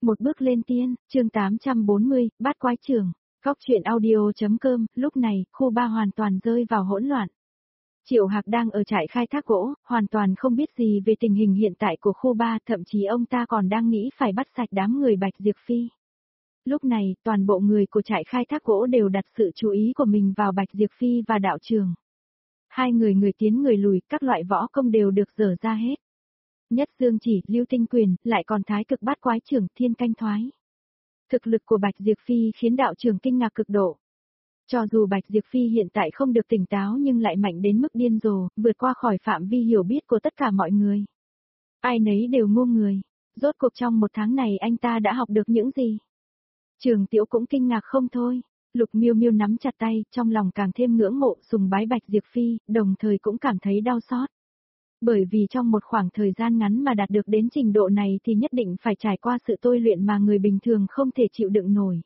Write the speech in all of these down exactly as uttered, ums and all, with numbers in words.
Một bước lên tiên, chương tám trăm bốn mươi, bát quái trưởng, góc truyện audio.com, lúc này, khu ba hoàn toàn rơi vào hỗn loạn. Triệu Hạc đang ở trại khai thác gỗ, hoàn toàn không biết gì về tình hình hiện tại của khu ba, thậm chí ông ta còn đang nghĩ phải bắt sạch đám người Bạch Diệp Phi. Lúc này, toàn bộ người của trại khai thác gỗ đều đặt sự chú ý của mình vào Bạch Diệp Phi và đạo trường. Hai người người tiến người lùi, các loại võ công đều được dở ra hết. Nhất dương chỉ, lưu tinh quyền, lại còn thái cực bát quái trưởng, thiên canh thoái. Thực lực của Bạch Diệp Phi khiến đạo trường kinh ngạc cực độ. Cho dù Bạch Diệp Phi hiện tại không được tỉnh táo nhưng lại mạnh đến mức điên rồ, vượt qua khỏi phạm vi hiểu biết của tất cả mọi người. Ai nấy đều ngu người. Rốt cuộc trong một tháng này anh ta đã học được những gì? Trường Tiễu cũng kinh ngạc không thôi. Lục Miêu Miêu nắm chặt tay, trong lòng càng thêm ngưỡng mộ sùng bái Bạch Diệp Phi, đồng thời cũng cảm thấy đau xót. Bởi vì trong một khoảng thời gian ngắn mà đạt được đến trình độ này thì nhất định phải trải qua sự tôi luyện mà người bình thường không thể chịu đựng nổi.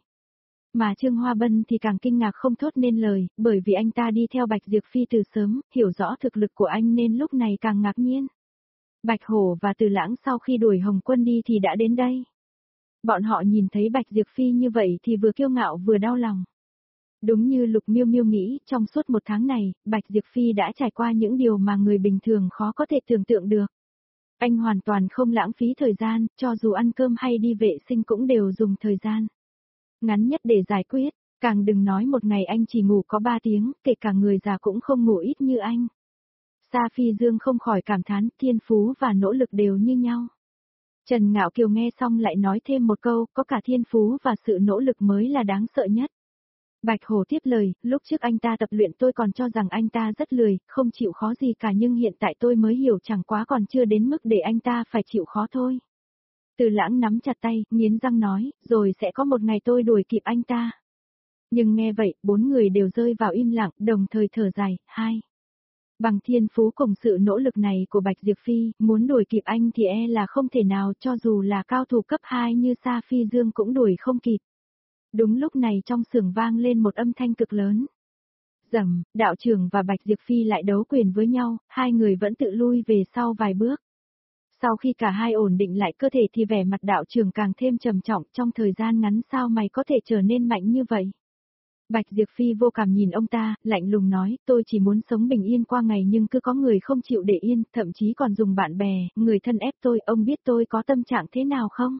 Mà Trương Hoa Bân thì càng kinh ngạc không thốt nên lời, bởi vì anh ta đi theo Bạch Diệp Phi từ sớm, hiểu rõ thực lực của anh nên lúc này càng ngạc nhiên. Bạch Hổ và Từ Lãng sau khi đuổi Hồng Quân đi thì đã đến đây. Bọn họ nhìn thấy Bạch Diệp Phi như vậy thì vừa kiêu ngạo vừa đau lòng. Đúng như Lục Miêu Miêu nghĩ, trong suốt một tháng này, Bạch Diệp Phi đã trải qua những điều mà người bình thường khó có thể tưởng tượng được. Anh hoàn toàn không lãng phí thời gian, cho dù ăn cơm hay đi vệ sinh cũng đều dùng thời gian ngắn nhất để giải quyết, càng đừng nói một ngày anh chỉ ngủ có ba tiếng, kể cả người già cũng không ngủ ít như anh. Sa Phi Dương không khỏi cảm thán, thiên phú và nỗ lực đều như nhau. Trần Ngạo Kiều nghe xong lại nói thêm một câu, có cả thiên phú và sự nỗ lực mới là đáng sợ nhất. Bạch Hổ tiếp lời, lúc trước anh ta tập luyện tôi còn cho rằng anh ta rất lười, không chịu khó gì cả nhưng hiện tại tôi mới hiểu chẳng quá còn chưa đến mức để anh ta phải chịu khó thôi. Từ Lãng nắm chặt tay, nghiến răng nói, rồi sẽ có một ngày tôi đuổi kịp anh ta. Nhưng nghe vậy, bốn người đều rơi vào im lặng, đồng thời thở dài, hai. Bằng thiên phú cùng sự nỗ lực này của Bạch Diệp Phi, muốn đuổi kịp anh thì e là không thể nào, cho dù là cao thủ cấp hai như Sa Phi Dương cũng đuổi không kịp. Đúng lúc này trong xưởng vang lên một âm thanh cực lớn. Rầm, đạo trưởng và Bạch Diệp Phi lại đấu quyền với nhau, hai người vẫn tự lui về sau vài bước. Sau khi cả hai ổn định lại cơ thể thì vẻ mặt đạo trưởng càng thêm trầm trọng, trong thời gian ngắn sao mày có thể trở nên mạnh như vậy. Bạch Diệp Phi vô cảm nhìn ông ta, lạnh lùng nói, tôi chỉ muốn sống bình yên qua ngày nhưng cứ có người không chịu để yên, thậm chí còn dùng bạn bè, người thân ép tôi, ông biết tôi có tâm trạng thế nào không?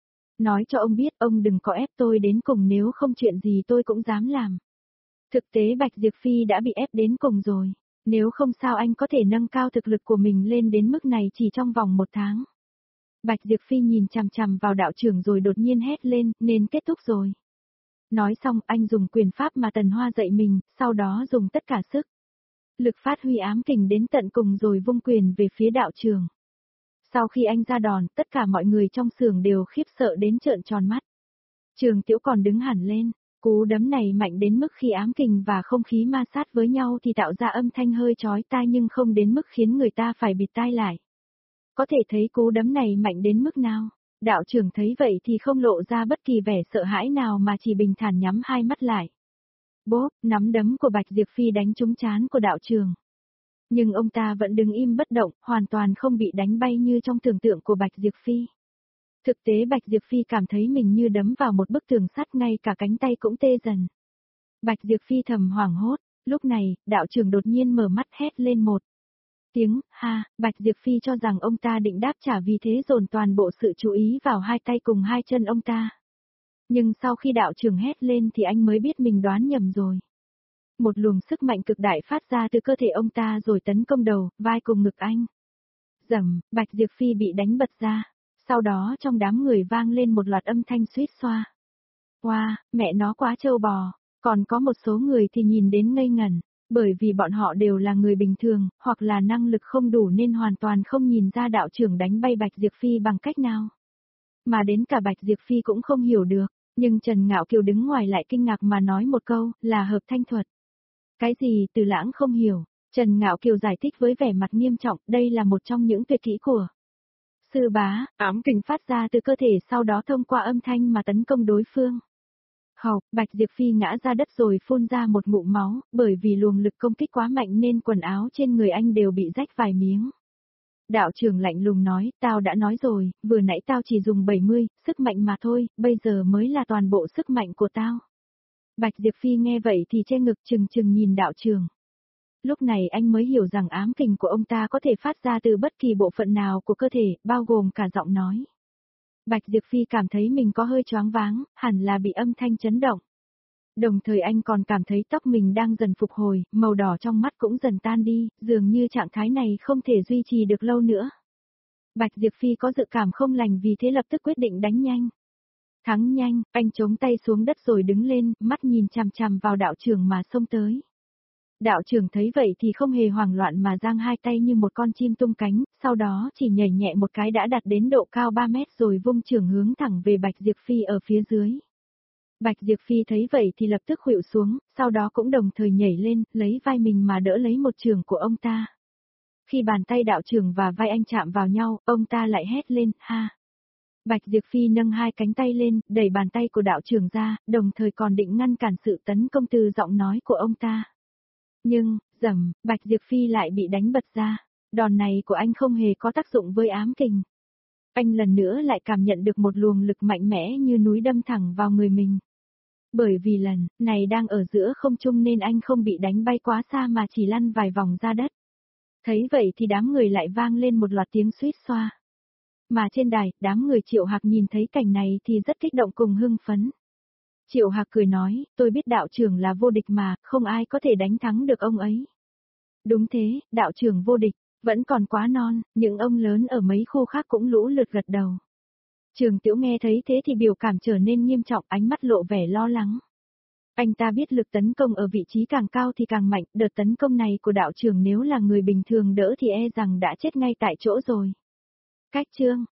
Nói cho ông biết, ông đừng có ép tôi đến cùng, nếu không chuyện gì tôi cũng dám làm. Thực tế Bạch Diệp Phi đã bị ép đến cùng rồi. Nếu không sao anh có thể nâng cao thực lực của mình lên đến mức này chỉ trong vòng một tháng. Bạch Diệp Phi nhìn chằm chằm vào đạo trưởng rồi đột nhiên hét lên, nên kết thúc rồi. Nói xong anh dùng quyền pháp mà Tần Hoa dạy mình, sau đó dùng tất cả sức lực phát huy ám kình đến tận cùng rồi vung quyền về phía đạo trưởng. Sau khi anh ra đòn, tất cả mọi người trong xưởng đều khiếp sợ đến trợn tròn mắt. Trường Tiễu còn đứng hẳn lên, cú đấm này mạnh đến mức khi ám kình và không khí ma sát với nhau thì tạo ra âm thanh hơi chói tai nhưng không đến mức khiến người ta phải bịt tai lại. Có thể thấy cú đấm này mạnh đến mức nào. Đạo trưởng thấy vậy thì không lộ ra bất kỳ vẻ sợ hãi nào mà chỉ bình thản nhắm hai mắt lại. Bốp, nắm đấm của Bạch Diệp Phi đánh trúng trán của đạo trưởng. Nhưng ông ta vẫn đứng im bất động, hoàn toàn không bị đánh bay như trong tưởng tượng của Bạch Diệp Phi. Thực tế Bạch Diệp Phi cảm thấy mình như đấm vào một bức tường sắt, ngay cả cánh tay cũng tê dần. Bạch Diệp Phi thầm hoảng hốt, lúc này, đạo trưởng đột nhiên mở mắt hét lên một tiếng, ha, Bạch Diệp Phi cho rằng ông ta định đáp trả vì thế dồn toàn bộ sự chú ý vào hai tay cùng hai chân ông ta. Nhưng sau khi đạo trưởng hét lên thì anh mới biết mình đoán nhầm rồi. Một luồng sức mạnh cực đại phát ra từ cơ thể ông ta rồi tấn công đầu, vai cùng ngực anh. Rầm, Bạch Diệp Phi bị đánh bật ra. Sau đó trong đám người vang lên một loạt âm thanh suýt xoa. Wow, mẹ nó quá trâu bò. Còn có một số người thì nhìn đến ngây ngẩn, bởi vì bọn họ đều là người bình thường, hoặc là năng lực không đủ nên hoàn toàn không nhìn ra đạo trưởng đánh bay Bạch Diệp Phi bằng cách nào. Mà đến cả Bạch Diệp Phi cũng không hiểu được, nhưng Trần Ngạo Kiều đứng ngoài lại kinh ngạc mà nói một câu, là hợp thanh thuật. Cái gì? Từ Lãng không hiểu. Trần Ngạo Kiều giải thích với vẻ mặt nghiêm trọng, đây là một trong những tuyệt kỹ của sư bá, ám kình phát ra từ cơ thể sau đó thông qua âm thanh mà tấn công đối phương. Hộc, Bạch Diệp Phi ngã ra đất rồi phun ra một ngụm máu, bởi vì luồng lực công kích quá mạnh nên quần áo trên người anh đều bị rách vài miếng. Đạo trưởng lạnh lùng nói, tao đã nói rồi, vừa nãy tao chỉ dùng bảy mươi, sức mạnh mà thôi, bây giờ mới là toàn bộ sức mạnh của tao. Bạch Diệp Phi nghe vậy thì che ngực trừng trừng nhìn đạo trưởng. Lúc này anh mới hiểu rằng ám kình của ông ta có thể phát ra từ bất kỳ bộ phận nào của cơ thể, bao gồm cả giọng nói. Bạch Diệp Phi cảm thấy mình có hơi choáng váng, hẳn là bị âm thanh chấn động. Đồng thời anh còn cảm thấy tóc mình đang dần phục hồi, màu đỏ trong mắt cũng dần tan đi, dường như trạng thái này không thể duy trì được lâu nữa. Bạch Diệp Phi có dự cảm không lành vì thế lập tức quyết định đánh nhanh. Thắng nhanh, anh chống tay xuống đất rồi đứng lên, mắt nhìn chằm chằm vào đạo trưởng mà xông tới. Đạo trưởng thấy vậy thì không hề hoảng loạn mà giang hai tay như một con chim tung cánh, sau đó chỉ nhảy nhẹ một cái đã đạt đến độ cao ba mét rồi vung chưởng hướng thẳng về Bạch Diệp Phi ở phía dưới. Bạch Diệp Phi thấy vậy thì lập tức khuỵu xuống, sau đó cũng đồng thời nhảy lên, lấy vai mình mà đỡ lấy một chưởng của ông ta. Khi bàn tay đạo trưởng và vai anh chạm vào nhau, ông ta lại hét lên, ha. Bạch Diệp Phi nâng hai cánh tay lên, đẩy bàn tay của đạo trưởng ra, đồng thời còn định ngăn cản sự tấn công từ giọng nói của ông ta. Nhưng, rầm, Bạch Diệp Phi lại bị đánh bật ra. Đòn này của anh không hề có tác dụng với ám kình. Anh lần nữa lại cảm nhận được một luồng lực mạnh mẽ như núi đâm thẳng vào người mình. Bởi vì lần này đang ở giữa không trung nên anh không bị đánh bay quá xa mà chỉ lăn vài vòng ra đất. Thấy vậy thì đám người lại vang lên một loạt tiếng suýt xoa. Mà trên đài, đám người Triệu Hạc nhìn thấy cảnh này thì rất kích động cùng hưng phấn. Triệu Hạc cười nói, tôi biết đạo trưởng là vô địch mà, không ai có thể đánh thắng được ông ấy. Đúng thế, đạo trưởng vô địch, vẫn còn quá non, những ông lớn ở mấy khu khác cũng lũ lượt gật đầu. Trường Tiểu nghe thấy thế thì biểu cảm trở nên nghiêm trọng, ánh mắt lộ vẻ lo lắng. Anh ta biết lực tấn công ở vị trí càng cao thì càng mạnh, đợt tấn công này của đạo trưởng nếu là người bình thường đỡ thì e rằng đã chết ngay tại chỗ rồi. Cách chương